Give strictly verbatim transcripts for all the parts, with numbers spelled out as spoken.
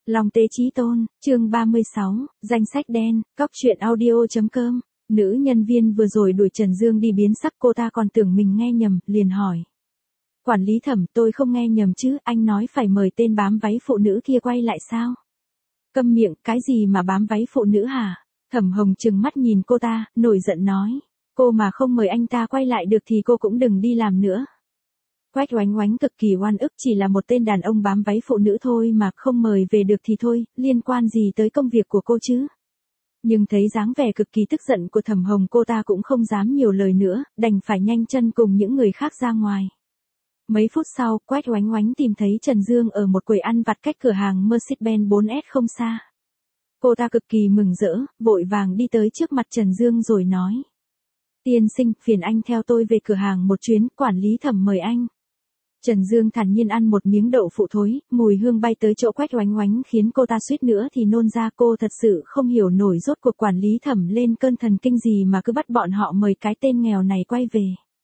Long Tế Chí Tôn, chương ba mươi sáu, danh sách đen, cóc truyện audio.com. Nữ nhân viên vừa rồi đuổi Trần Dương đi biến sắc, cô ta còn tưởng mình nghe nhầm, liền hỏi. Quản lý Thẩm, tôi không nghe nhầm chứ, anh nói phải mời tên bám váy phụ nữ kia quay lại sao? Câm miệng, cái gì mà bám váy phụ nữ hả? Thẩm Hồng trừng mắt nhìn cô ta, nổi giận nói. Cô mà không mời anh ta quay lại được thì cô cũng đừng đi làm nữa. Quách Oánh Oánh cực kỳ oan ức, chỉ là một tên đàn ông bám váy phụ nữ thôi mà không mời về được thì thôi, liên quan gì tới công việc của cô chứ? Nhưng thấy dáng vẻ cực kỳ tức giận của Thẩm Hồng, cô ta cũng không dám nhiều lời nữa, đành phải nhanh chân cùng những người khác ra ngoài. Mấy phút sau, Quách Oánh Oánh tìm thấy Trần Dương ở một quầy ăn vặt cách cửa hàng Mercedes-Benz bốn S không xa. Cô ta cực kỳ mừng rỡ, vội vàng đi tới trước mặt Trần Dương rồi nói. Tiên sinh, phiền anh theo tôi về cửa hàng một chuyến, quản lý Thẩm mời anh. Trần Dương thản nhiên ăn một miếng đậu phụ thối, mùi hương bay tới chỗ Quách Oánh Oánh khiến cô ta suýt nữa thì nôn ra. Cô thật sự không hiểu nổi rốt cuộc quản lý Thẩm lên cơn thần kinh gì mà cứ bắt bọn họ mời cái tên nghèo này quay về.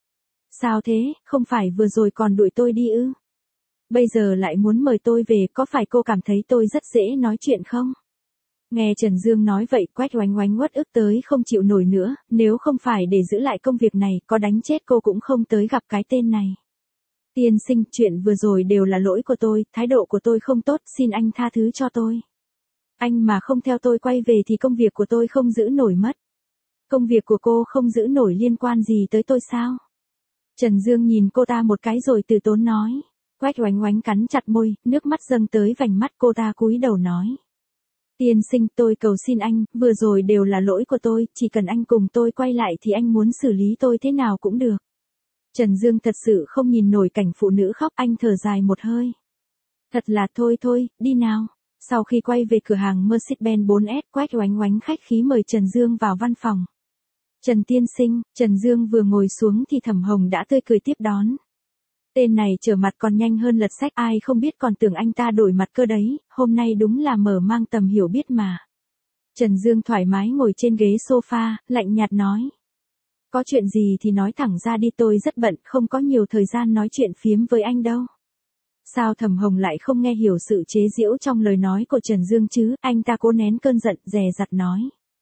Sao thế, không phải vừa rồi còn đuổi tôi đi ư? Bây giờ lại muốn mời tôi về, có phải cô cảm thấy tôi rất dễ nói chuyện không? Nghe Trần Dương nói vậy, Quách Oánh Oánh uất ức tới không chịu nổi nữa, nếu không phải để giữ lại công việc này, có đánh chết cô cũng không tới gặp cái tên này. Tiên sinh, chuyện vừa rồi đều là lỗi của tôi, thái độ của tôi không tốt, xin anh tha thứ cho tôi. Anh mà không theo tôi quay về thì công việc của tôi không giữ nổi mất. Công việc của cô không giữ nổi liên quan gì tới tôi sao? Trần Dương nhìn cô ta một cái rồi từ tốn nói. Quách Oánh Oánh cắn chặt môi, nước mắt dâng tới vành mắt, cô ta cúi đầu nói. Tiên sinh, tôi cầu xin anh, vừa rồi đều là lỗi của tôi, chỉ cần anh cùng tôi quay lại thì anh muốn xử lý tôi thế nào cũng được. Trần Dương thật sự không nhìn nổi cảnh phụ nữ khóc, anh thở dài một hơi. Thật là thôi thôi, đi nào. Sau khi quay về cửa hàng Mercedes-Benz bốn S, Quách Oánh Oánh khách khí mời Trần Dương vào văn phòng. Trần tiên sinh, Trần Dương vừa ngồi xuống thì Thẩm Hồng đã tươi cười tiếp đón. Tên này trở mặt còn nhanh hơn lật sách, ai không biết còn tưởng anh ta đổi mặt cơ đấy, hôm nay đúng là mở mang tầm hiểu biết mà. Trần Dương thoải mái ngồi trên ghế sofa, lạnh nhạt nói. Có chuyện gì thì nói thẳng ra đi, tôi rất bận, không có nhiều thời gian nói chuyện phiếm với anh đâu. Sao Thẩm Hồng lại không nghe hiểu sự chế giễu trong lời nói của Trần Dương chứ? Anh ta cố nén cơn giận, dè dặt nói.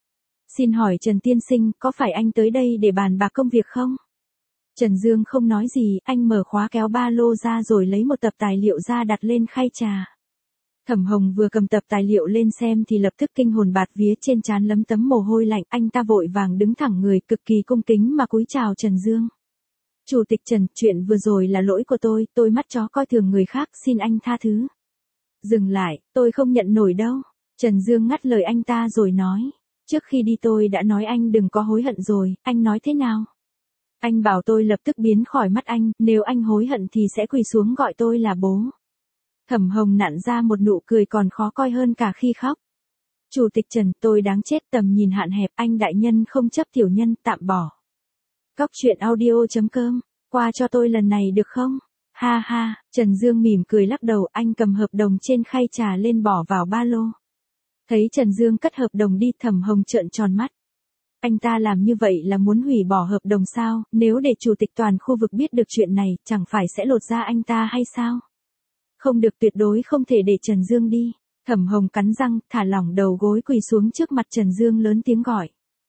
Xin hỏi Trần tiên sinh, có phải anh tới đây để bàn bạc công việc không? Trần Dương không nói gì, anh mở khóa kéo ba lô ra rồi lấy một tập tài liệu ra đặt lên khay trà. Thẩm Hồng vừa cầm tập tài liệu lên xem thì lập tức kinh hồn bạt vía, trên trán lấm tấm mồ hôi lạnh, anh ta vội vàng đứng thẳng người, cực kỳ cung kính mà cúi chào Trần Dương. Chủ tịch Trần, chuyện vừa rồi là lỗi của tôi, tôi mắt chó coi thường người khác, xin anh tha thứ. Dừng lại, tôi không nhận nổi đâu. Trần Dương ngắt lời anh ta rồi nói. Trước khi đi tôi đã nói anh đừng có hối hận rồi, anh nói thế nào? Anh bảo tôi lập tức biến khỏi mắt anh, nếu anh hối hận thì sẽ quỳ xuống gọi tôi là bố. Thẩm Hồng nặn ra một nụ cười còn khó coi hơn cả khi khóc. Chủ tịch Trần, tôi đáng chết, tầm nhìn hạn hẹp, anh đại nhân không chấp tiểu nhân, tạm bỏ. Cóc truyện audio.com, qua cho tôi lần này được không? Ha ha, Trần Dương mỉm cười lắc đầu, anh cầm hợp đồng trên khay trà lên bỏ vào ba lô. Thấy Trần Dương cất hợp đồng đi, Thẩm Hồng trợn tròn mắt. Anh ta làm như vậy là muốn hủy bỏ hợp đồng sao? Nếu để chủ tịch toàn khu vực biết được chuyện này, chẳng phải sẽ lột da anh ta hay sao? Không được, tuyệt đối không thể để Trần Dương đi. Thẩm Hồng cắn răng, thả lỏng đầu gối quỳ xuống trước mặt Trần Dương lớn tiếng gọi.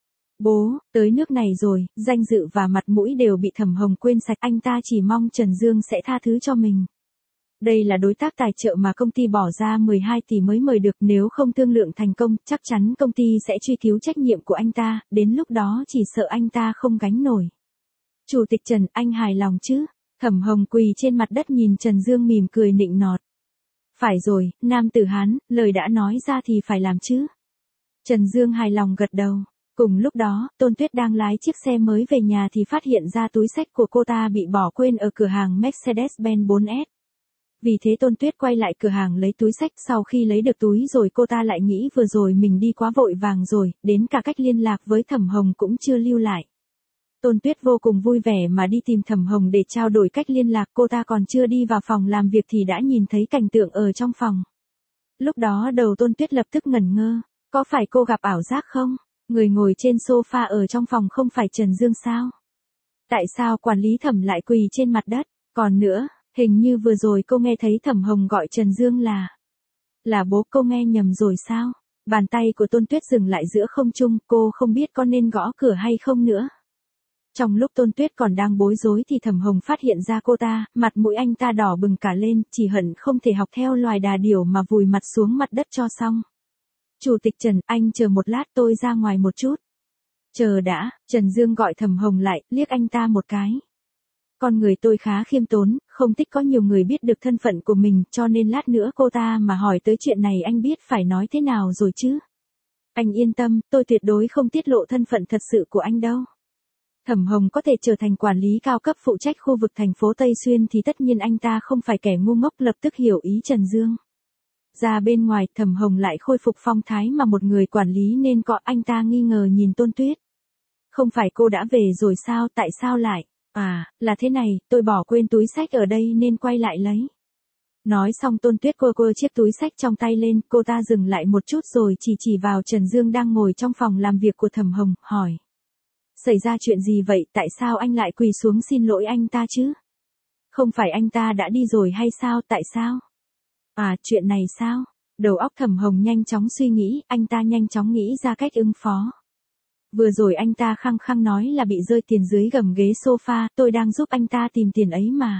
Bố, tới nước này rồi, danh dự và mặt mũi đều bị Thẩm Hồng quên sạch, anh ta chỉ mong Trần Dương sẽ tha thứ cho mình. Đây là đối tác tài trợ mà công ty bỏ ra mười hai tỷ mới mời được, nếu không thương lượng thành công, chắc chắn công ty sẽ truy cứu trách nhiệm của anh ta, đến lúc đó chỉ sợ anh ta không gánh nổi. Chủ tịch Trần, anh hài lòng chứ? Thẩm Hồng quỳ trên mặt đất nhìn Trần Dương mỉm cười nịnh nọt. Phải rồi, nam tử Hán, lời đã nói ra thì phải làm chứ. Trần Dương hài lòng gật đầu. Cùng lúc đó, Tôn Tuyết đang lái chiếc xe mới về nhà thì phát hiện ra túi xách của cô ta bị bỏ quên ở cửa hàng Mercedes-Benz bốn S. Vì thế Tôn Tuyết quay lại cửa hàng lấy túi xách, sau khi lấy được túi rồi cô ta lại nghĩ vừa rồi mình đi quá vội vàng rồi, đến cả cách liên lạc với Thẩm Hồng cũng chưa lưu lại. Tôn Tuyết vô cùng vui vẻ mà đi tìm Thẩm Hồng để trao đổi cách liên lạc, cô ta còn chưa đi vào phòng làm việc thì đã nhìn thấy cảnh tượng ở trong phòng. Lúc đó đầu Tôn Tuyết lập tức ngẩn ngơ, có phải cô gặp ảo giác không? Người ngồi trên sofa ở trong phòng không phải Trần Dương sao? Tại sao quản lý Thẩm lại quỳ trên mặt đất? Còn nữa, hình như vừa rồi cô nghe thấy Thẩm Hồng gọi Trần Dương là Là bố cô nghe nhầm rồi sao? Bàn tay của Tôn Tuyết dừng lại giữa không trung, cô không biết có nên gõ cửa hay không nữa. Trong lúc Tôn Tuyết còn đang bối rối thì Thẩm Hồng phát hiện ra cô ta, mặt mũi anh ta đỏ bừng cả lên, chỉ hận không thể học theo loài đà điểu mà vùi mặt xuống mặt đất cho xong. Chủ tịch Trần, anh chờ một lát tôi ra ngoài một chút. Chờ đã, Trần Dương gọi Thẩm Hồng lại, liếc anh ta một cái. Con người tôi khá khiêm tốn, không thích có nhiều người biết được thân phận của mình, cho nên lát nữa cô ta mà hỏi tới chuyện này anh biết phải nói thế nào rồi chứ. Anh yên tâm, tôi tuyệt đối không tiết lộ thân phận thật sự của anh đâu. Thẩm Hồng có thể trở thành quản lý cao cấp phụ trách khu vực thành phố Tây Xuyên thì tất nhiên anh ta không phải kẻ ngu ngốc, lập tức hiểu ý Trần Dương. Ra bên ngoài, Thẩm Hồng lại khôi phục phong thái mà một người quản lý nên có. Anh ta nghi ngờ nhìn Tôn Tuyết. Không phải cô đã về rồi sao, tại sao lại? À, là thế này, tôi bỏ quên túi xách ở đây nên quay lại lấy. Nói xong Tôn Tuyết cô cô chiếc túi xách trong tay lên, cô ta dừng lại một chút rồi chỉ chỉ vào Trần Dương đang ngồi trong phòng làm việc của Thẩm Hồng, hỏi. Xảy ra chuyện gì vậy, tại sao anh lại quỳ xuống xin lỗi anh ta chứ? Không phải anh ta đã đi rồi hay sao, tại sao? À, chuyện này sao? Đầu óc Thẩm Hồng nhanh chóng suy nghĩ, anh ta nhanh chóng nghĩ ra cách ứng phó. Vừa rồi anh ta khăng khăng nói là bị rơi tiền dưới gầm ghế sofa, tôi đang giúp anh ta tìm tiền ấy mà.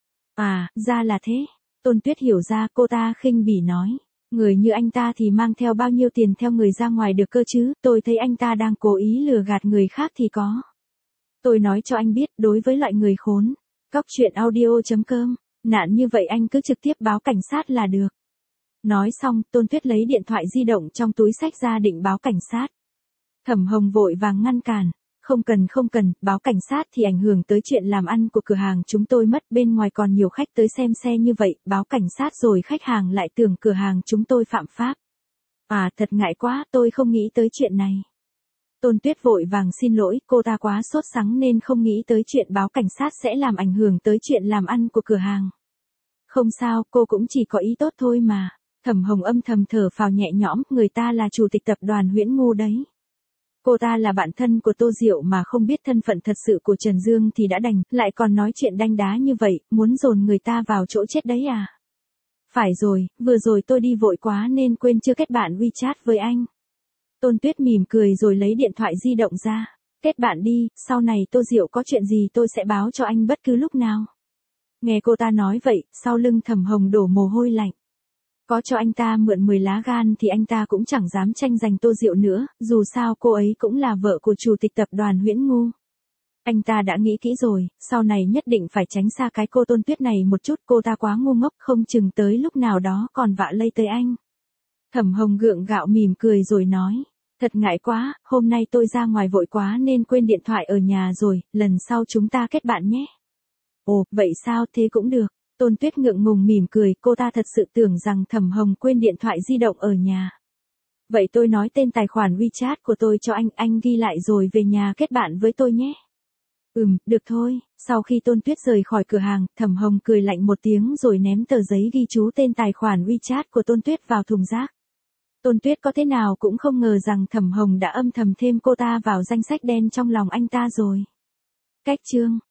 À, ra là thế. Tôn Tuyết hiểu ra, cô ta khinh bỉ nói. Người như anh ta thì mang theo bao nhiêu tiền theo người ra ngoài được cơ chứ, tôi thấy anh ta đang cố ý lừa gạt người khác thì có. Tôi nói cho anh biết, đối với loại người khốn, cóc truyện audio chấm com, nạn như vậy anh cứ trực tiếp báo cảnh sát là được. Nói xong, Tôn Tuyết lấy điện thoại di động trong túi xách ra định báo cảnh sát. Thẩm Hồng vội vàng ngăn cản. Không cần không cần, báo cảnh sát thì ảnh hưởng tới chuyện làm ăn của cửa hàng chúng tôi mất, bên ngoài còn nhiều khách tới xem xe như vậy, báo cảnh sát rồi khách hàng lại tưởng cửa hàng chúng tôi phạm pháp. À, thật ngại quá, tôi không nghĩ tới chuyện này. Tôn Tuyết vội vàng xin lỗi, cô ta quá sốt sắng nên không nghĩ tới chuyện báo cảnh sát sẽ làm ảnh hưởng tới chuyện làm ăn của cửa hàng. Không sao, cô cũng chỉ có ý tốt thôi mà. Thẩm Hồng âm thầm thở phào nhẹ nhõm, người ta là chủ tịch tập đoàn Huyễn Ngu đấy. Cô ta là bạn thân của Tô Diệu mà không biết thân phận thật sự của Trần Dương thì đã đành, lại còn nói chuyện đanh đá như vậy, muốn dồn người ta vào chỗ chết đấy à? Phải rồi, vừa rồi tôi đi vội quá nên quên chưa kết bạn WeChat với anh. Tôn Tuyết mỉm cười rồi lấy điện thoại di động ra. Kết bạn đi, sau này Tô Diệu có chuyện gì tôi sẽ báo cho anh bất cứ lúc nào. Nghe cô ta nói vậy, sau lưng Thẩm Hồng đổ mồ hôi lạnh. Có cho anh ta mượn mười lá gan thì anh ta cũng chẳng dám tranh giành Tô Diệu nữa, dù sao cô ấy cũng là vợ của chủ tịch tập đoàn Huyễn Ngu. Anh ta đã nghĩ kỹ rồi, sau này nhất định phải tránh xa cái cô Tôn Tuyết này một chút, cô ta quá ngu ngốc, không chừng tới lúc nào đó còn vạ lây tới anh. Thẩm Hồng gượng gạo mỉm cười rồi nói, thật ngại quá, hôm nay tôi ra ngoài vội quá nên quên điện thoại ở nhà rồi, lần sau chúng ta kết bạn nhé. Ồ, vậy sao, thế cũng được. Tôn Tuyết ngượng ngùng mỉm cười, cô ta thật sự tưởng rằng Thẩm Hồng quên điện thoại di động ở nhà. Vậy tôi nói tên tài khoản WeChat của tôi cho anh, anh ghi lại rồi về nhà kết bạn với tôi nhé. Ừm, được thôi. Sau khi Tôn Tuyết rời khỏi cửa hàng, Thẩm Hồng cười lạnh một tiếng rồi ném tờ giấy ghi chú tên tài khoản WeChat của Tôn Tuyết vào thùng rác. Tôn Tuyết có thế nào cũng không ngờ rằng Thẩm Hồng đã âm thầm thêm cô ta vào danh sách đen trong lòng anh ta rồi. Cách chương